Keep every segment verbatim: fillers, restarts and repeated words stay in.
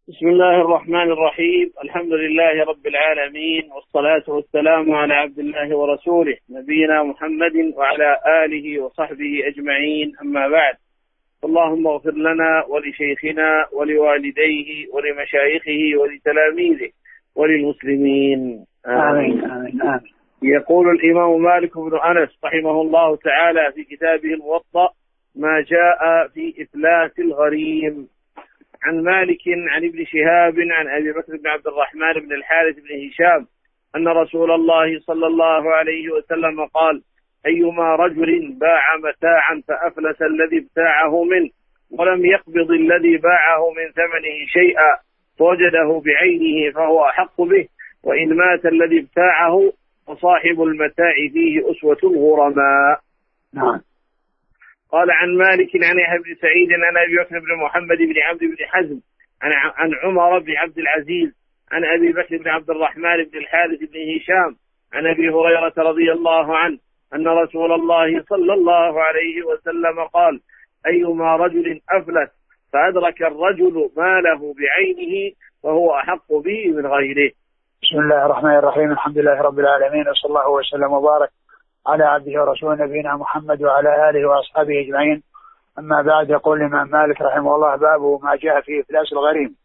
بسم الله الرحمن الرحيم. الحمد لله رب العالمين، والصلاة والسلام على عبد الله ورسوله نبينا محمد وعلى آله وصحبه أجمعين، أما بعد. اللهم اغفر لنا ولشيخنا ولوالديه ولمشايخه ولتلاميذه وللمسلمين، آمين آمين آمين. يقول الإمام مالك بن أنس رحمه الله تعالى في كتابه الموطأ ما جاء في إفلاس الغريم. عن مالك عن ابن شهاب عن أبي بكر بن عبد الرحمن بن الحارث بن هشام أن رسول الله صلى الله عليه وسلم قال: أيما رجل باع متاعا فأفلس الذي ابتاعه منه ولم يقبض الذي باعه من ثمنه شيئا فوجده بعينه فهو أحق به، وإن مات الذي ابتاعه فصاحب المتاع فيه أسوة الغرماء. نعم. قال عن مالك عن يحيى بن سعيد عن أبي بكر بن محمد بن عبد بن حزم عن عن عمر بن عبد العزيز عن أبي بكر بن عبد الرحمن بن الحارث بن هشام عن أبي هريرة رضي الله عنه أن رسول الله صلى الله عليه وسلم قال: أيما رجل أفلس فأدرك الرجل ماله بعينه فهو أحق به من غيره. بسم الله الرحمن الرحيم. الحمد لله رب العالمين، وصلى الله وسلم وبارك على عبده ورسوله نبينا محمد وعلى آله وأصحابه أجمعين، أما بعد. يقول الإمام مالك رحمه الله: باب ما جاء في إفلاس الغريم.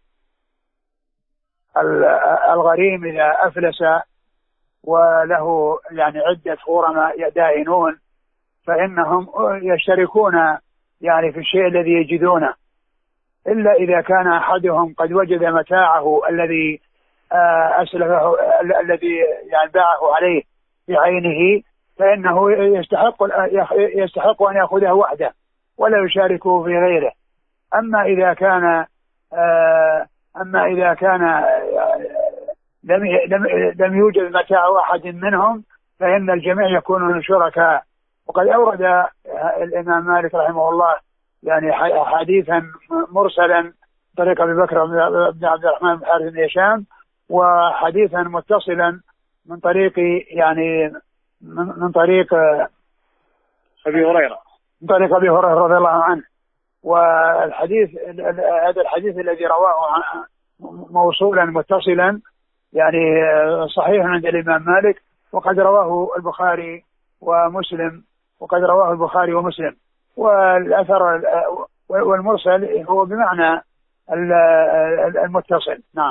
الغريم إذا أفلس وله يعني عدة غرماء دائنون فإنهم يشتركون يعني في الشيء الذي يجدونه، إلا إذا كان أحدهم قد وجد متاعه الذي أسلفه الذي يعني باعه عليه بعينه، فإنه يستحق يستحق أن يأخذه وحده ولا يشاركه في غيره. أما إذا كان أما إذا كان لم لم يوجد متاع أحد منهم فإن الجميع يكونون شركاء. وقد أورد الإمام مالك رحمه الله يعني حديثا مرسلا طريق أبي بكر بن عبد الرحمن بن الحارث بن هشام، وحديثا متصلا من طريق يعني من طريق أبي هريرة من طريق أبي هريرة رضي الله عنه. والحديث هذا الحديث الذي رواه موصولا متصلا يعني صحيح عند الإمام مالك، وقد رواه البخاري ومسلم وقد رواه البخاري ومسلم. والأثر والمرسل هو بمعنى المتصل. نعم.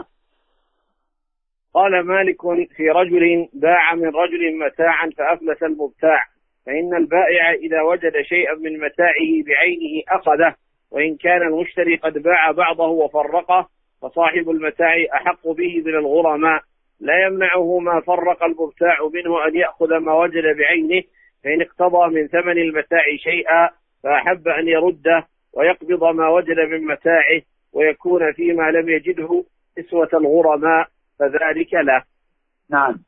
قال مالك: في رجل باع من رجل متاعا فأفلس المبتاع، فإن البائع إذا وجد شيئا من متاعه بعينه أخذه، وإن كان المشتري قد باع بعضه وفرقه فصاحب المتاع أحق به من الغرماء، لا يمنعه ما فرق المبتاع منه أن يأخذ ما وجد بعينه، فإن اقتضى من ثمن المتاع شيئا فأحب أن يرده ويقبض ما وجد من متاعه ويكون فيما لم يجده أسوة الغرماء فذلك له. نعم.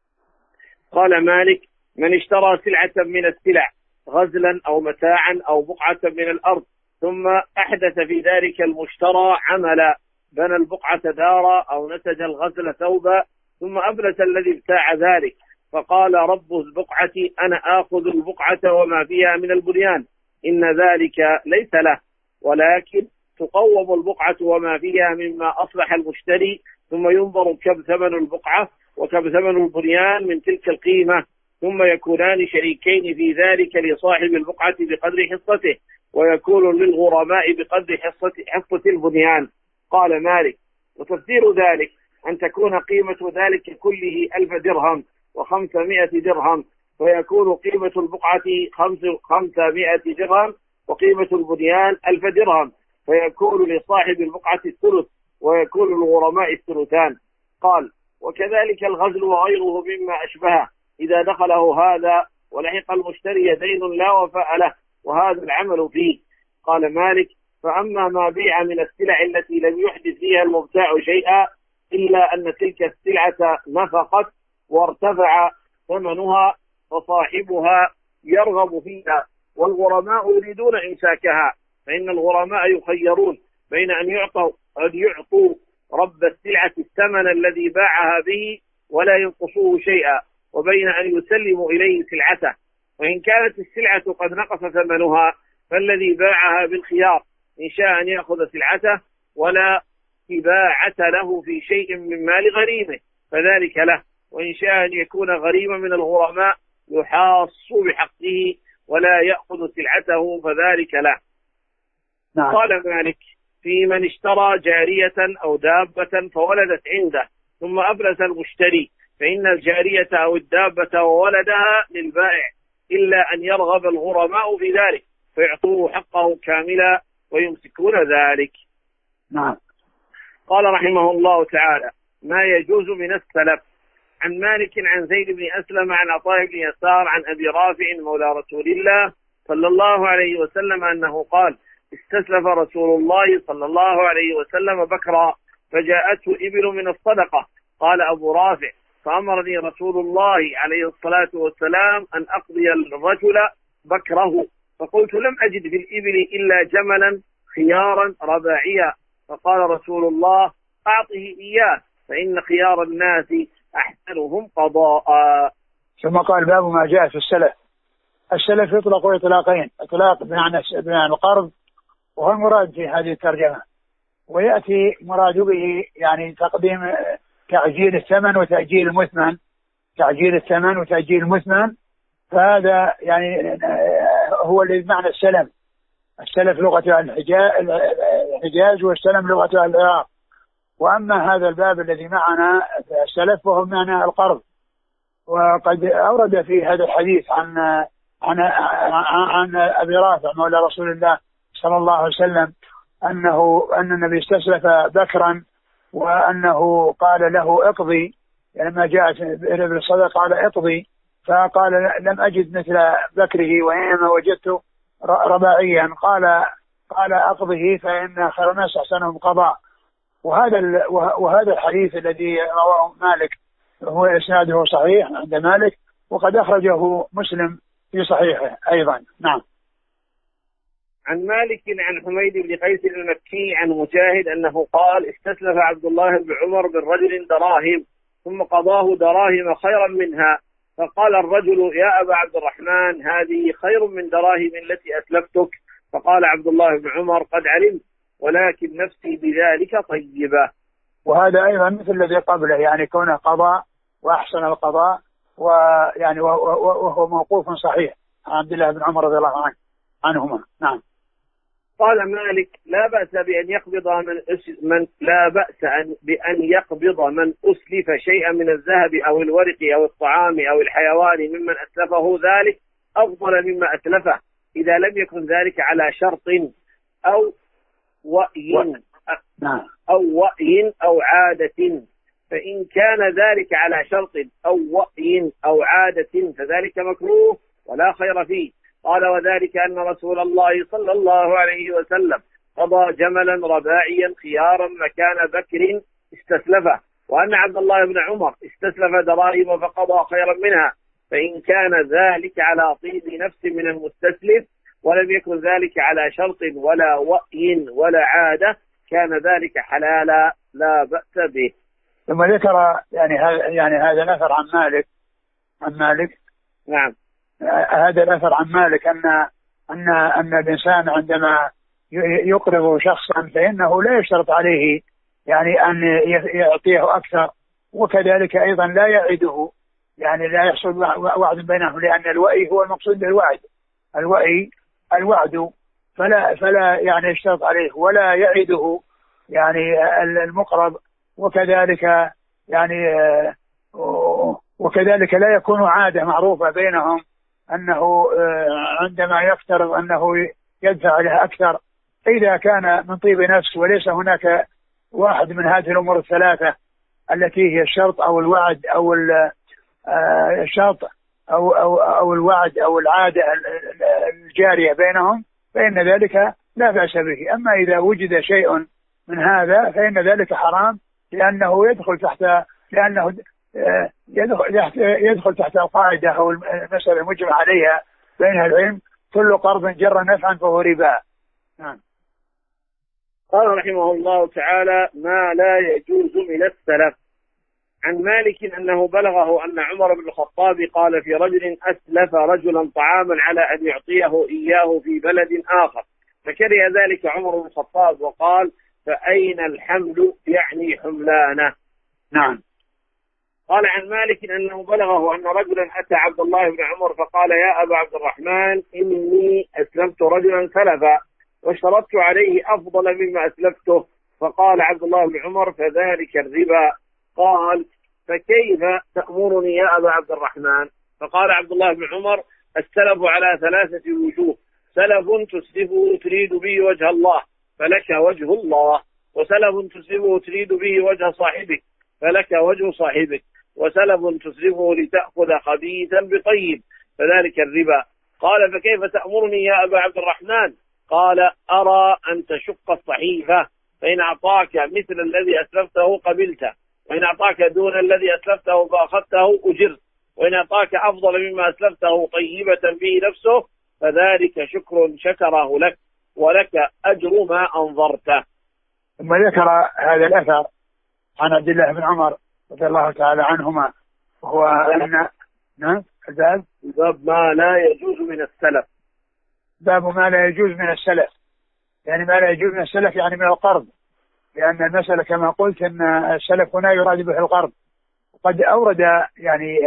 قال مالك: من اشترى سلعة من السلع غزلا أو متاعا أو بقعة من الأرض ثم أحدث في ذلك المشترى عملا، بنى البقعة دارا أو نسج الغزل ثوبا، ثم أفلس الذي ابتاع ذلك فقال رب البقعة: أنا آخذ البقعة وما فيها من البنيان، إن ذلك ليس له، ولكن تقوم البقعة وما فيها مما أصبح المشتري، ثم ينظر كم ثمن البقعة وكم ثمن البنيان من تلك القيمة، ثم يكونان شريكين في ذلك لصاحب البقعة بقدر حصته، ويكون للغرماء بقدر حصة, حصة البنيان. قال مالك: وتفسير ذلك أن تكون قيمة ذلك كله ألف درهم وخمسمائة درهم، فيكون قيمة البقعة خمسمائة درهم وقيمة البنيان ألف درهم، فيكون لصاحب البقعة الثلث ويكون الغرماء الثلثان. قال: وكذلك الغزل وغيره مما أشبهه إذا دخله هذا ولحق المشتري دين لا وفاء له، وهذا العمل فيه. قال مالك: فأما ما بيع من السلع التي لم يحدث فيها المبتاع شيئا إلا أن تلك السلعة نفقت وارتفع ثمنها فصاحبها يرغب فيها، والغرماء يريدون إمساكها، فإن الغرماء يخيرون بين أن يعطوا أن يعطوا رب السلعة الثمن الذي باعها به ولا ينقصوه شيئا، وبين أن يسلموا إليه سلعته، وإن كانت السلعة قد نقص ثمنها فالذي باعها بالخيار إن شاء أن يأخذ سلعته ولا إباعة له في شيء من مال غريمه فذلك له، وإن شاء أن يكون غريما من الغرماء يحاص بحقه ولا يأخذ سلعته فذلك له. نعم. قال مالك في من اشترى جارية أو دابة فولدت عنده ثم أفلس المشتري فإن الجارية أو الدابة وولدها للبائع إلا أن يرغب الغرماء في ذلك فيعطوه حقه كاملا ويمسكون ذلك. نعم. قال رحمه الله تعالى ما يجوز من السلف. عن مالك عن زيد بن أسلم عن عطاء بن يسار عن أبي رافع مولى رسول الله صلى الله عليه وسلم أنه قال استسلف رسول الله صلى الله عليه وسلم بكرا فجاءته إبل من الصدقة. قال أبو رافع فأمرني رسول الله عليه الصلاة والسلام أن أقضي الرجل بكره فقلت لم أجد في الإبل إلا جملا خيارا رباعيا فقال رسول الله أعطه إياه فإن خيار الناس أحسنهم قضاء. ثم قال باب ما جاء في السلف. السلف يطلق إطلاقين، إطلاق بمعنى القرض وهو المراد في هذه الترجمة، ويأتي مراد به يعني تقديم تعجيل الثمن وتأجيل المثمن، تعجيل الثمن وتأجيل المثمن، فهذا يعني هو اللي بمعنى السلم. السلف لغة الحجاز والسلم لغة العراق. وأما هذا الباب الذي معنا السلف فهو معنى القرض. وقد أورد في هذا الحديث عن عن عن أبي رافع مولى رسول الله صلى الله عليه وسلم أنه أن النبي استسلف بكرا وأنه قال له اقضي، لما جاءت بالصدقة قال اقضي، فقال لم أجد مثل بكره وإنما وجدت رباعيا، قال قال أقضه فإن خير الناس أحسنهم قضاء. وهذا وهذا الحديث الذي رواه مالك هو إسناده صحيح عند مالك، وقد أخرجه مسلم في صحيحه أيضا. نعم. عن مالك عن حميد بن قيس المكي عن مجاهد أنه قال استسلف عبد الله بن عمر من رجل دراهم ثم قضاه دراهم خيرا منها فقال الرجل يا أبا عبد الرحمن هذه خير من دراهم التي أسلفتك. فقال عبد الله بن عمر قد علمت ولكن نفسي بذلك طيبة. وهذا أيضا مثل الذي قبله، يعني كونه قضاء وأحسن القضاء، ويعني وهو موقوف صحيح عن عبد الله بن عمر رضي الله عنه عنهما. نعم. قال مالك لا بأس بأن يقبض من, من لا بأس أن بأن يقبض من أسلف شيئا من الذهب أو الورق أو الطعام أو الحيوان ممن أسلفه ذلك أفضل مما أسلفه إذا لم يكن ذلك على شرط أو وأي أو وأي أو عادة، فإن كان ذلك على شرط أو وأي أو عادة فذلك مكروه ولا خير فيه. قال وذلك أن رسول الله صلى الله عليه وسلم قضى جملا رباعيا خيارا مكان بكر استسلفه، وأن عبد الله بن عمر استسلف دراهم فقضى خيرا منها، فإن كان ذلك على طيب نفس من المستسلف ولم يكن ذلك على شرط ولا وأي ولا عادة كان ذلك حلالا لا بأس به. ثم ذكر يعني هذا يعني هذا الأثر عن مالك عن مالك نعم هذا الأثر عن مالك أن أن أن الإنسان عندما يقرض شخصا فإنه لا يشترط عليه يعني أن يعطيه أكثر، وكذلك أيضا لا يعده، يعني لا يحصل وعد بينهم، لأن الوعي هو المقصود بالوعد، الوعي الوعد، فلا فلا يعني يشترط عليه ولا يعده يعني المقرض، وكذلك يعني وكذلك لا يكون عادة معروفة بينهم أنه عندما يفترض أنه يدفع له أكثر إذا كان من طيب نفس وليس هناك واحد من هذه الأمور الثلاثة التي هي الشرط أو الوعد أو الشرط أو أو أو الوعد أو العادة الجارية بينهم، فإن ذلك لا بأس به. أما إذا وجد شيء من هذا فإن ذلك حرام، لأنه يدخل تحت لأنه يدخل تحت القاعدة أو المسألة المجمع عليها بين العلم كل قرض جر نفعا فهو ربا. نعم. قال رحمه الله تعالى ما لا يجوز من السلف. عن مالك أنه بلغه أن عمر بن الخطاب قال في رجل أسلف رجلا طعاما على أن يعطيه إياه في بلد آخر، فكره ذلك عمر بن الخطاب وقال فأين الحمل يعني حملانه. نعم. قال عن مالك أنه بلغه أن رجلا أتى عبد الله بن عمر فقال يا أبا عبد الرحمن إني أسلمت رجلا سلفا واشترطت عليه أفضل مما أسلفته، فقال عبد الله بن عمر فذلك الربا. قال فكيف تأمرني يا أبا عبد الرحمن؟ فقال عبد الله بن عمر السلف على ثلاثة وجوه، سلف تسلفه تريد به وجه الله فلك وجه الله، وسلف تسلفه تريد به وجه صاحبك فلك وجه صاحبك، وسلف تسلفه لتأخذ خبيثا بطيب فذلك الربا. قال فكيف تأمرني يا أبا عبد الرحمن؟ قال أرى أن تشق الصحيفة، فإن أعطاك مثل الذي أسلفته قبلته، وإن أعطاك دون الذي أسلفته فأخذته أجرت، وإن أعطاك أفضل مما أسلفته طيبة به نفسه فذلك شكر شكره لك ولك أجر ما أنظرته. ثم ذكر هذا الأثر عن عبد الله بن عمر رضي الله تعالى عنهما، وهو أن نعم الباب باب ما لا يجوز من السلف. باب ما لا يجوز من السلف، يعني ما لا يجوز من السلف يعني من القرض، لأن المسألة كما قلت أن السلف هنا يراد به القرض. وقد أورد يعني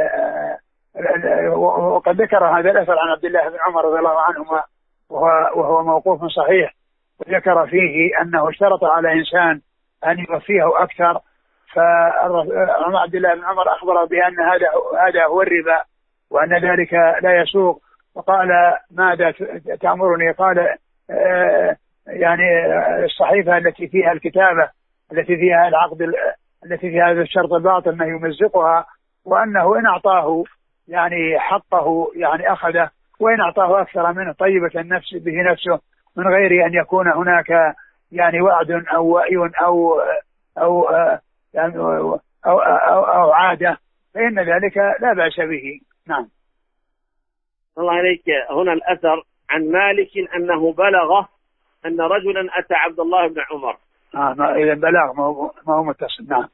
وقد ذكر هذا الأثر عن عبد الله بن عمر رضي الله عنهما وهو, وهو موقوف صحيح، وذكر فيه أنه اشترط على إنسان أن يوفيه أكثر، فعبد الله بن عمر أخبر بأن هذا هذا هو الربا وأن ذلك لا يسوق، وقال ماذا تأمرني؟ قال آه يعني الصحيفة التي فيها الكتابة التي فيها العقد التي فيها هذا الشرط الباطل أنه يمزقها، وأنه إن أعطاه يعني حقه يعني أخذه، وإن أعطاه أكثر منه طيبة النفس به نفسه من غير أن يكون هناك يعني وعد أو وعي أو أو يعني أو, أو, أو, أو عادة، فإن ذلك لا بأس به. نعم. الله عليك. هنا الأثر عن مالك أنه بلغه أن رجلا أتى عبد الله بن عمر. آه إذا بلاغ ما هو متصل. نعم.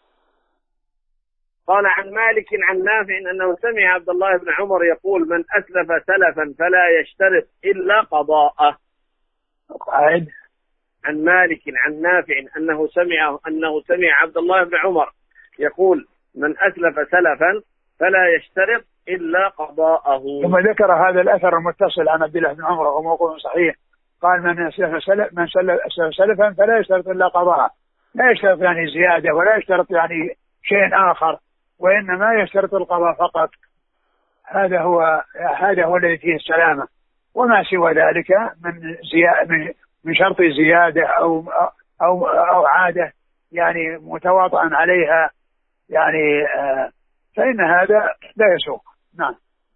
قال عن مالك عن نافع أنه سمع عبد الله بن عمر يقول من أسلف سلفا فلا يشترط إلا قضاءه. قاعد. عن مالك عن نافع أنه سمع أنه سمع عبد الله بن عمر يقول من أسلف سلفا فلا يشترط إلا قضاءه. ثم ذكر هذا الأثر المتصل عن عبد الله بن عمر وهو موقوف صحيح، قال من أسلف سلف من سلف سلفا فلا يشترط إلا قضاءه، لا يشترط يعني زيادة ولا يشترط يعني شيء آخر، وإنما يشترط القضاء فقط. هذا هو هذا هو الذي فيه السلامة، وما سوى ذلك من زيادة من شرط زيادة أو أو أو عادة يعني متواطئا عليها يعني فإن هذا لا يسوق. نعم.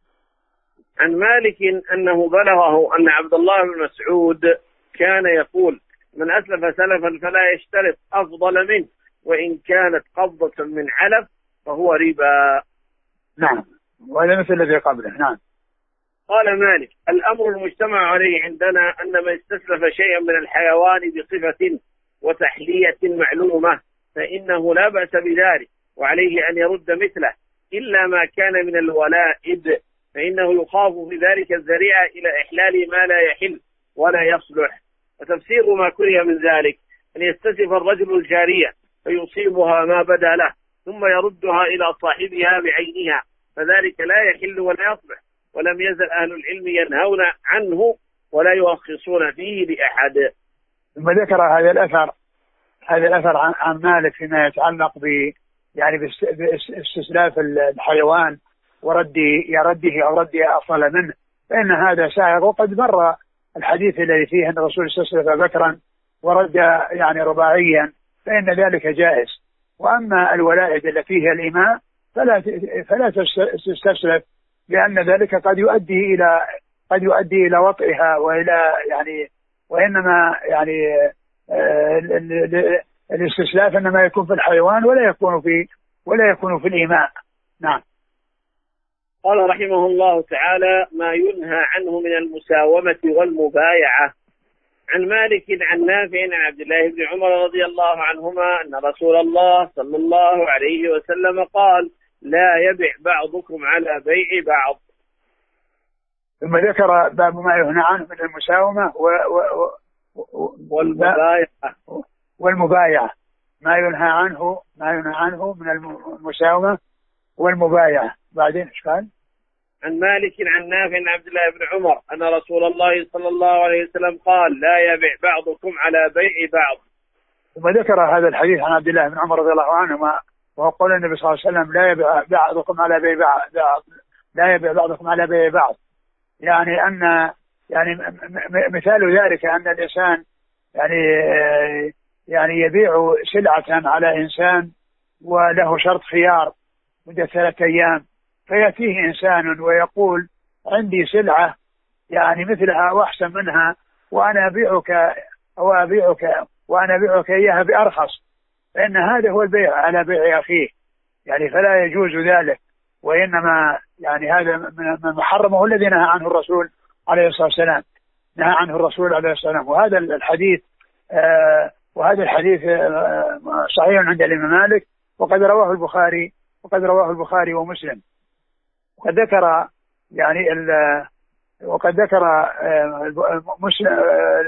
عن مالك أنه بلغه أن عبد الله بن مسعود كان يقول من أسلف سلفا فلا يشترط أفضل منه وإن كانت قبضة من علف فهو ربا. نعم. وهذا مثل الذي قبله. نعم. قال مالك الأمر المجتمع عليه عندنا أن من استسلف شيئا من الحيوان بصفة وتحلية معلومة فإنه لا بأس بذلك، وعليه أن يرد مثله إلا ما كان من الولائد، فإنه يخاف في ذلك الذريعة إلى إحلال ما لا يحل ولا يصلح. وتفسير ما كره من ذلك أن يستسلف الرجل الجارية فيصيبها ما بدا له ثم يردها إلى صاحبها بعينها، فذلك لا يحل ولا يصلح، ولم يزل أهل العلم ينهون عنه ولا يرخصون فيه لأحد. ثم ذكر هذا الأثر هذا الأثر عن, عن مالك فيما يتعلق ب يعني باستسلاف الحيوان ورد يرده أو رد أفضل منه، فإن هذا سائغ، وقد مر الحديث الذي فيه أن الرسول استسلف بكرا ورد يعني رباعيا، فإن ذلك جائز. وأما الولائد التي فيها الإماء فلا فلا تستسلف، لأن ذلك قد يؤدي إلى قد يؤدي إلى وطئها وإلى يعني وإنما يعني الاستسلاف إنما يكون في الحيوان ولا يكون في ولا يكون في الإماء. نعم. قال رحمه الله تعالى ما ينهى عنه من المساومة والمبايعة. عن مالك عن نافع عن عبد الله بن عمر رضي الله عنهما أن رسول الله صلى الله عليه وسلم قال لا يبع بعضكم على بيع بعض. ثم ذكر باب ما ينهى عنه من المساومة و... و... والمبايعة والمبايعة، ما ينهى عنه ما ينهى عنه من المساومة والمبايعة. بعدين إيش قال؟ عن مالك عن نافع عن عبد الله بن عمر أن رسول الله صلى الله عليه وسلم قال لا يبيع بعضكم على بيع بعض. ثم ذكر هذا الحديث عن عبد الله بن عمر رضي الله عنهما، وهو قول النبي صلى الله عليه وسلم لا يبيع بعضكم على بيع بعض، لا يبيع بعضكم على بيع بعض، يعني أن يعني مثال ذلك أن الإنسان يعني يعني يبيع سلعة على إنسان وله شرط خيار مدة ثلاثة أيام، فيأتيه إنسان ويقول عندي سلعة يعني مثلها وأحسن منها وأنا أبيعك أو أبيعك وأنا أبيعك إياها بأرخص، فإن هذا هو البيع على بيع أخيه، يعني فلا يجوز ذلك، وإنما يعني هذا من محرمه الذي نهى عنه الرسول عليه الصلاة والسلام، نهى عنه الرسول عليه الصلاة والسلام. وهذا الحديث آه وهذا الحديث آه صحيح عند الإمام مالك، وقد رواه البخاري وقد رواه البخاري ومسلم. وقد ذكر يعني وقد ذكر مسلم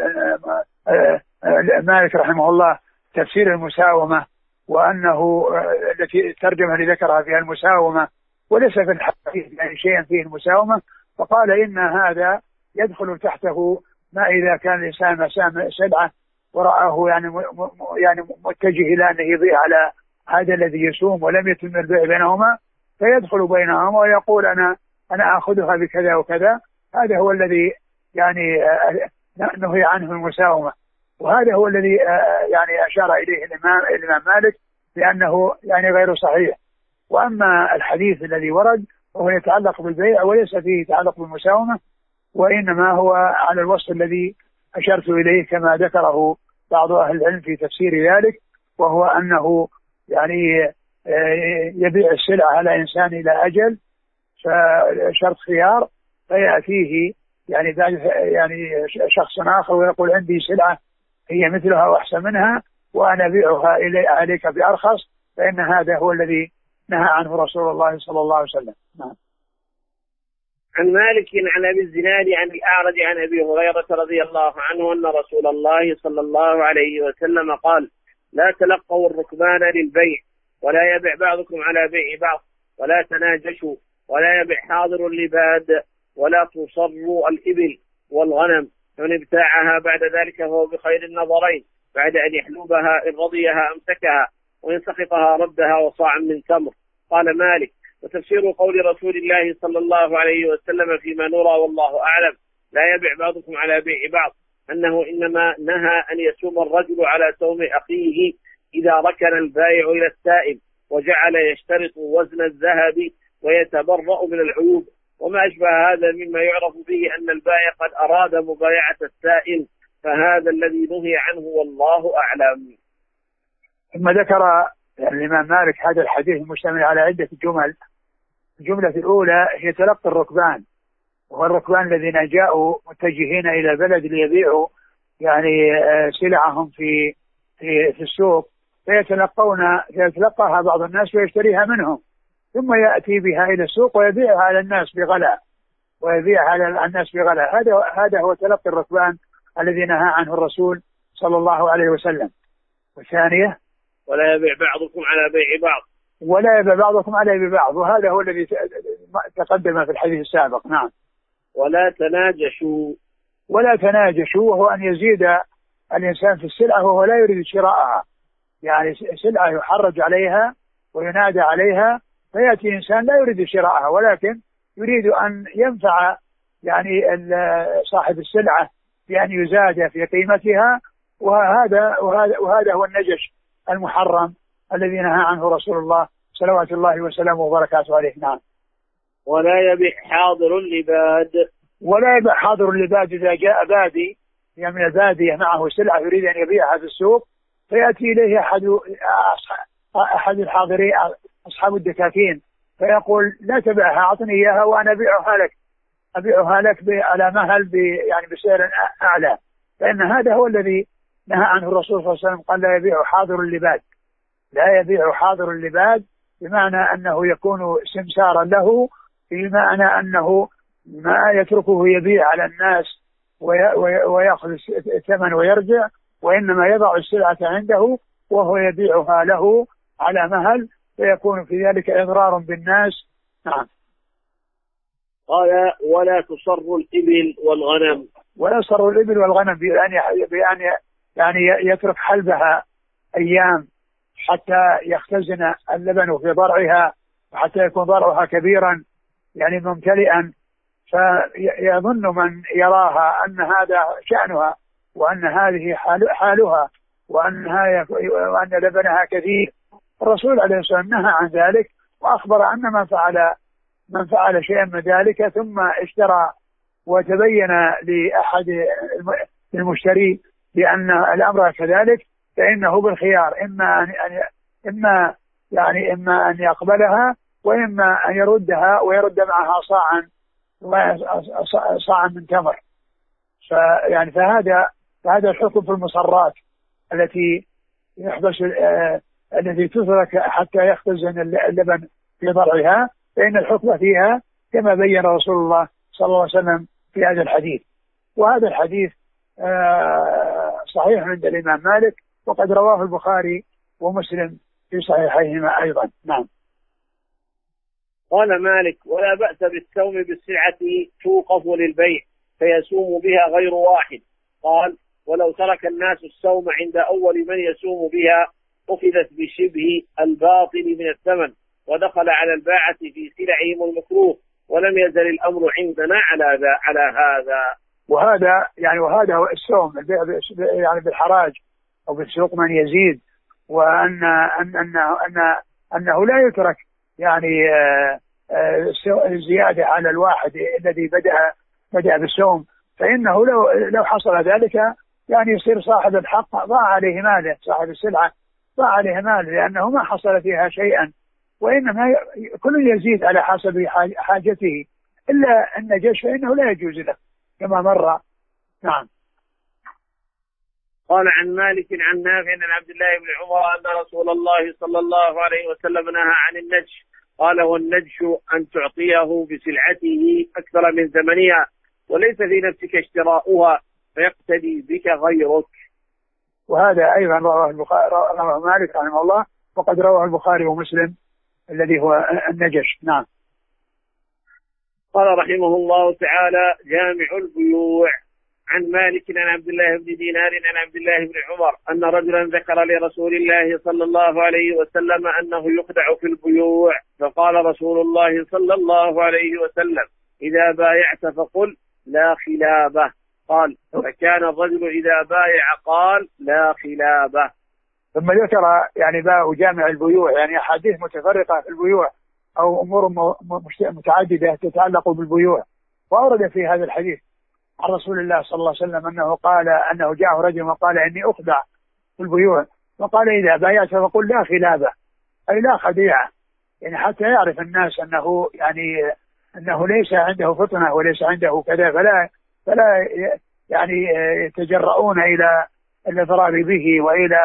مالك رحمه الله تفسير المساومة، وأنه التي الترجمة اللي ذكرها فيها المساومة، وليس في الحديث يعني شيئا فيه المساومة، فقال إن هذا يدخل تحته ما إذا كان الإنسان مسام سلعة ورآه يعني يعني متجه إلى أنه يبيع على هذا الذي يسوم ولم يتم البيع بينهما، فيدخل بينهما ويقول أنا أنا أخذها بكذا وكذا. هذا هو الذي يعني نهي عنه المساومة، وهذا هو الذي يعني أشار إليه الإمام الإمام مالك لأنه يعني غير صحيح. وأما الحديث الذي ورد وهو يتعلق بالبيع وليس فيه يتعلق بالمساومة، وإنما هو على الوصف الذي أشرت إليه كما ذكره بعض أهل العلم في تفسير ذلك، وهو أنه يعني يبيع السلعة على إنسان إلى أجل فشرط خيار، فيأتيه يعني بعد يعني شخص آخر ويقول عندي سلعة هي مثلها وأحسن منها وأنا أبيعها إلي عليك بأرخص، فإن هذا هو الذي نهى عنه رسول الله صلى الله عليه وسلم. نعم. عن مالك عن أبي الزناد عن الأعرج عن أبي هريرة رضي الله عنه أن رسول الله صلى الله عليه وسلم قال لا تلقوا الركبان للبيع ولا يبع بعضكم على بيع بعض ولا تناجشوا ولا يبع حاضر لباد ولا تصروا الإبل والغنم، فمن ابتاعها بعد ذلك فهو بخير النظرين، بعد أن يحلبها إن رضيها أمسكها وإن سخطها ردها وصاع من تمر. قال مالك وتفسير قول رسول الله صلى الله عليه وسلم فيما نرى والله أعلم لا يبع بعضكم على بيع بعض أنه إنما نهى أن يسوم الرجل على سوم أخيه إذا ركن البائع إلى السائل وجعل يشترط وزن الذهب ويتبرأ من العيوب وما أشبه هذا مما يعرف به أن البائع قد أراد مبايعة السائل، فهذا الذي نهي عنه والله أعلم. ثم ذكر الإمام مالك هذا الحديث المشتمل على عدة جمل. الجملة الأولى هي تلقي الركبان، وهو الركبان الذين جاءوا متجهين إلى البلد ليبيعوا يعني سلعهم في في في السوق، فيتلقون فيتلقاها بعض الناس ويشتريها منهم، ثم يأتي بها إلى السوق ويبيعها على الناس بغلاء ويبيعها على الناس بغلاء. هذا هذا هو تلقي الركبان الذي نهى عنه الرسول صلى الله عليه وسلم. والثانية ولا يبيع بعضكم على بيع بعض ولا يبيع بعضكم على بيع بعض، وهذا هو الذي تقدم في الحديث السابق. نعم. ولا تناجشوا ولا تناجشوا وهو أن يزيد الإنسان في السلعة وهو لا يريد شراءها، يعني سلعة يحرج عليها وينادى عليها فيأتي إنسان لا يريد شراءها ولكن يريد أن ينفع يعني صاحب السلعة بأن يزاد في قيمتها، وهذا وهذا وهذا هو النجش المحرم الذي نهى عنه رسول الله صلوات الله وسلامه وبركاته عليه. نعم. ولا يبيع حاضر لباد ولا يبيع حاضر لباد إذا جاء بادي يعني من البادية معه سلعة يريد أن يبيعها في السوق، فيأتي إليه أحد أحد الحاضرين أصحاب الدكاكين فيقول لا تبيعها أعطني إياها وأنا أبيعها لك أبيعها لك على مهل يعني بسعر أعلى، فإن هذا هو الذي نهى عنه الرسول صلى الله عليه وسلم. قال لا يبيع حاضر اللباد، لا يبيع حاضر اللباد بمعنى أنه يكون سمسارا له، بمعنى أنه ما يتركه يبيع على الناس ويأخذ الثمن ويرجع، وإنما يضع السلعة عنده وهو يبيعها له على مهل، فيكون في ذلك إضرار بالناس. نعم. قال ولا تصر الإبل والغنم. ولا تصر الإبل والغنم بأن بأن يعني يترك حلبها أيام حتى يختزن اللبن في ضرعها، حتى يكون ضرعها كبيرا يعني ممتلئا، فيظن من يراها أن هذا شأنها وأن هذه حال حالها وأنها وأن لبنها كثير. الرسول عليه الصلاة والسلام نهى عن ذلك، وأخبر أن من فعل من فعل شيئا من ذلك ثم اشترى وتبين لأحد المشتري بأن الأمر كذلك، فإنه بالخيار، إما أن إما يعني إما أن يقبلها وإما أن يردها ويرد معها صاعا صاعا من تمر. فيعني فهذا فهذا الحكم في المصرات التي يحبس آه التي تترك حتى يختزن اللبن في ضرعها، فإن الحكم فيها كما بين رسول الله صلى الله عليه وسلم في هذا الحديث. وهذا الحديث آه صحيح عند الإمام مالك، وقد رواه البخاري ومسلم في صحيحيهما أيضا. نعم. قال مالك ولا بأس بالسوم بالسلعة توقف للبيع فيسوم بها غير واحد. قال ولو ترك الناس السوم عند أول من يسوم بها أخذت بشبه الباطل من الثمن ودخل على الباعة في سلعهم المكروه، ولم يزل الأمر عندنا على على هذا. وهذا يعني وهذا هو السوم، البيع يعني بالحراج أو بالسوق من يزيد، وأن أن أنه أن أنه لا يترك يعني الزيادة على الواحد الذي بدأ بدأ بالسوم، فإنه لو لو حصل ذلك يعني يصير صاحب الحق ضاع عليه ماله، صاحب السلعة ضاع عليه ماله، لأنه ما حصل فيها شيئا، وإنما كل يزيد على حسب حاجته، إلا أن جيش فإنه لا يجوز له كما مر. نعم. قال عن مالك عن نافع عن عبد الله بن عمر أن رسول الله صلى الله عليه وسلم نهى عن النجش. قال والنجش أن تعطيه بسلعته أكثر من ثمنها وليس في نفسك اشتراؤها فيقتدي بك غيرك. وهذا أيضا رواه البخاري رواه مالك رحمه الله، وقد رواه البخاري ومسلم الذي هو النجش. نعم. قال رحمه الله تعالى جامع البيوع. عن مالك عن عبد الله بن دينار عن عبد الله بن عمر أن رجلا ذكر لرسول الله صلى الله عليه وسلم أنه يخدع في البيوع، فقال رسول الله صلى الله عليه وسلم إذا بايعت فقل لا خلابه. قال فكان الرجل إذا بايع قال لا خلابه. ثم ذكر يعني باب جامع البيوع، يعني أحاديث متفرقة في البيوع أو أمور متعددة تتعلق بالبيوع، وأورد في هذا الحديث عن رسول الله صلى الله عليه وسلم أنه قال أنه جاء رجل وقال إني أخدع في البيوع، وقال إذا بايعت فقل لا خلابة، أي لا خديعة، يعني حتى يعرف الناس أنه يعني أنه ليس عنده فطنة وليس عنده كذا، فلا فلا يعني يتجرؤون إلى الإضرار به وإلى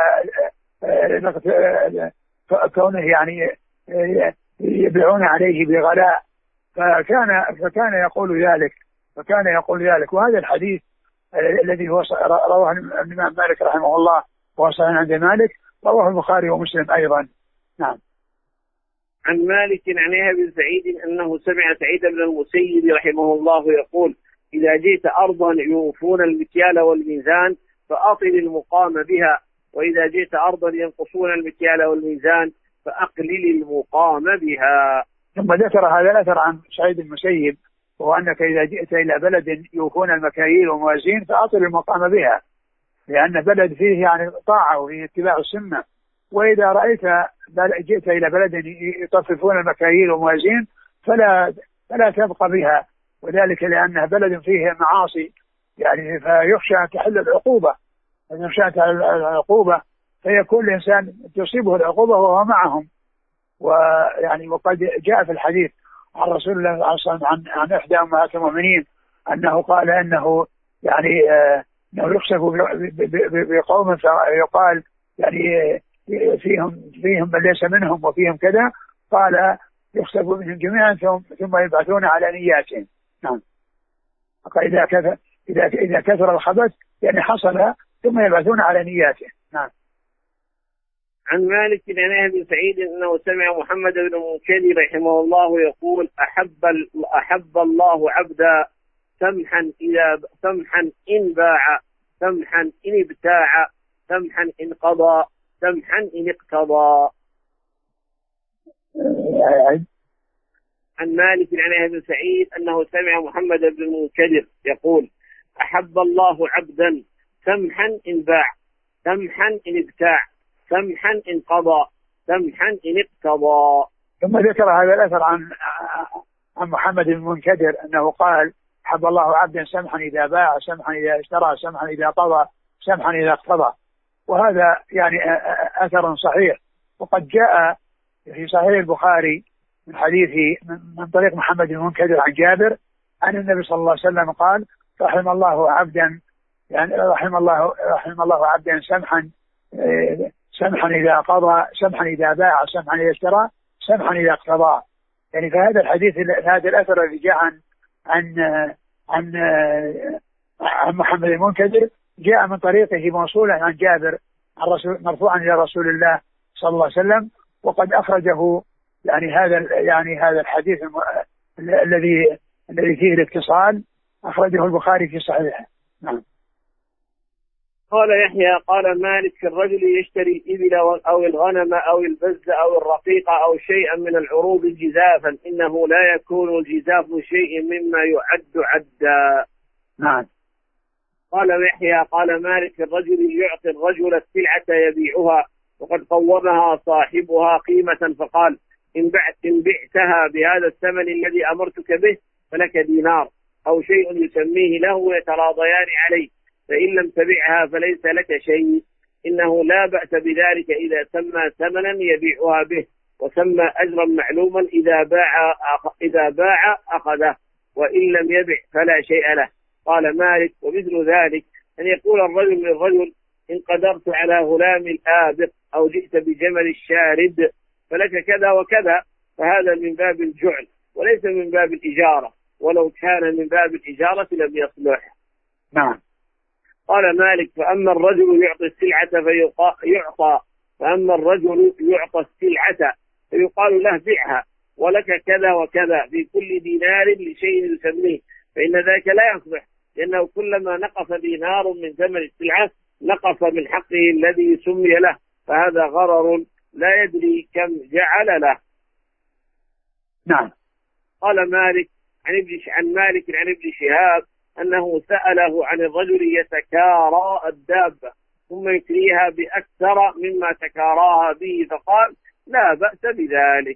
كونه يعني يبيعون عليه بغلاء، فكان فكان يقول ذلك فكان يقول ذلك وهذا الحديث الذي هو رواه الإمام مالك رحمه الله وصحيح عند مالك، رواه البخاري ومسلم أيضا. نعم. عن مالك عن يحيى بن سعيد أنه سمع سعيد بن المسيب رحمه الله يقول إذا جئت أرضا يوفون المكيال والميزان فأطل المقام بها، وإذا جئت أرضا ينقصون المكيال والميزان فأقلل المقام بها. ثم ذكر هذا الأثر عن سعيد المسيب، وأنك إذا جئت إلى بلد يوفون المكاييل والموازين فأطل المقام بها، لأن بلد فيه يعني طاعة وفيه اتباع السنة، وإذا رأيت جئت إلى بلد يطففون المكاييل والموازين فلا فلا تبقى بها، وذلك لأنها بلد فيه معاصي يعني فيخشى أن تحل العقوبة، يخشى أن تحل العقوبة فيكون الإنسان تصيبه العقوبة وهو معهم. ويعني وقد جاء في الحديث عن رسول الله صلى الله عليه وسلم عن عن إحدى أمهات المؤمنين أنه قال أنه يعني آه أنه يخسف بقوم فيقال يعني فيهم فيهم من ليس منهم وفيهم كذا، قال يخسف منهم جميعا ثم ثم يبعثون على نياتهم. نعم. إذا كثر إذا إذا كثر الخبث يعني حصل ثم يبعثون على نياته. نعم. عن مالك بن يحيى بن سعيد أنه سمع محمد بن المنكدر رحمه الله يقول أحب, أحب الله عبدا سمحا إذا سمحا إن باع، سمحا إن ابتاع، سمحا إن قضى، سمحا إن اقتضى. عن مالك بن يحيى بن سعيد أنه سمع محمد بن المنكدر يقول أحب الله عبدا سمحا إن باع، سمحا إن ابتاع، سمحا إن قضى، سمحا إن اقتضى. ثم ذكر هذا الأثر عن عن محمد بن المنكدر أنه قال أحب الله عبدا سمحا إذا باع، سمحا إذا اشترى، سمحا إذا قضى، سمحا إذا اقتضى. وهذا يعني أثر صحيح، وقد جاء في صحيح البخاري من حديث من طريق محمد بن المنكدر عن جابر عن النبي صلى الله عليه وسلم قال رحم الله عبدا يعني رحم الله رحم الله عبدا سمحا سمحا إذا قضى، سمحا إذا باع، سمحا إذا اشترى، سمحا إذا اقتضى. يعني فهذا الحديث هذا الأثر الذي جاء عن عن عن, عن محمد المنكدر جاء من طريقه موصولا عن جابر عن رسول مرفوعا إلى رسول الله صلى الله عليه وسلم، وقد أخرجه يعني هذا يعني هذا الحديث الذي الذي فيه الاتصال أخرجه البخاري في صحيحه. نعم. قال يحيى قال مالك الرجل يشتري الإبل أو الغنم أو البز أو الرقيق أو شيئا من العروض جزافا إنه لا يكون الجزاف شيء مما يعد عدا. نعم. قال يحيى قال مالك الرجل يعطي الرجل السلعة يبيعها وقد قومها صاحبها قيمة فقال إن بعت إن بعتها بهذا الثمن الذي أمرتك به فلك دينار أو شيء يسميه له يتراضيان عليه، فإن لم تبعها فليس لك شيء، إنه لا بأس بذلك إذا سمى ثمنا يبيعها به وسمى أجرا معلوما إذا باع إذا باع أخذه، وإن لم يبع فلا شيء له. قال مالك ومثل ذلك أن يقول الرجل للرجل إن قدرت على غلام الآبق أو جئت بجمل الشارد فلك كذا وكذا، فهذا من باب الجعل وليس من باب الإجارة، ولو كان من باب الإجارة لم يصلح. نعم. قال مالك فأما الرجل يعطي السلعة فيعطى فأما الرجل يعطى السلعة فيقال له بيعها ولك كذا وكذا في كل دينار لشيء يسميه، فإن ذاك لا يصلح، لأنه كلما نقص دينار من ثمن السلعة نقص من حقه الذي سمي له، فهذا غرر لا يدري كم جعل له. نعم. قال مالك عن ابن عن مالك عن ابن شهاب أنه سأله عن الرجل يتكارى الدابة ثم يكريها بأكثر مما تكاراها به فقال لا بأس بذلك.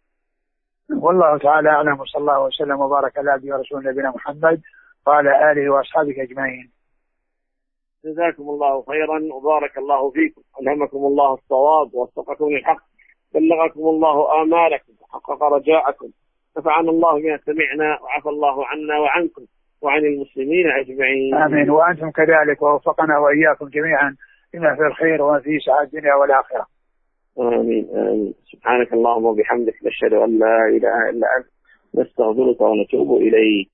والله تعالى أعلم، وصلى الله وسلم وبارك على عبده ورسوله نبينا محمد وعلى آله وأصحابه أجمعين. جزاكم الله خيرا وبارك الله فيكم، ألهمكم الله الصواب ووفقكم للحق، بلغكم الله آمالكم وحقق رجاءكم، نفعنا الله بما سمعنا وعفى الله عنا وعنكم وعن المسلمين أجمعين. آمين. وأنتم كذلك، ووفقنا وإياكم جميعا بما في الخير وفي سعادة الدنيا والآخرة. آمين آمين. سبحانك اللهم وبحمدك نشهد أن لا إله إلا أنت نستغفرك ونتوب إليك.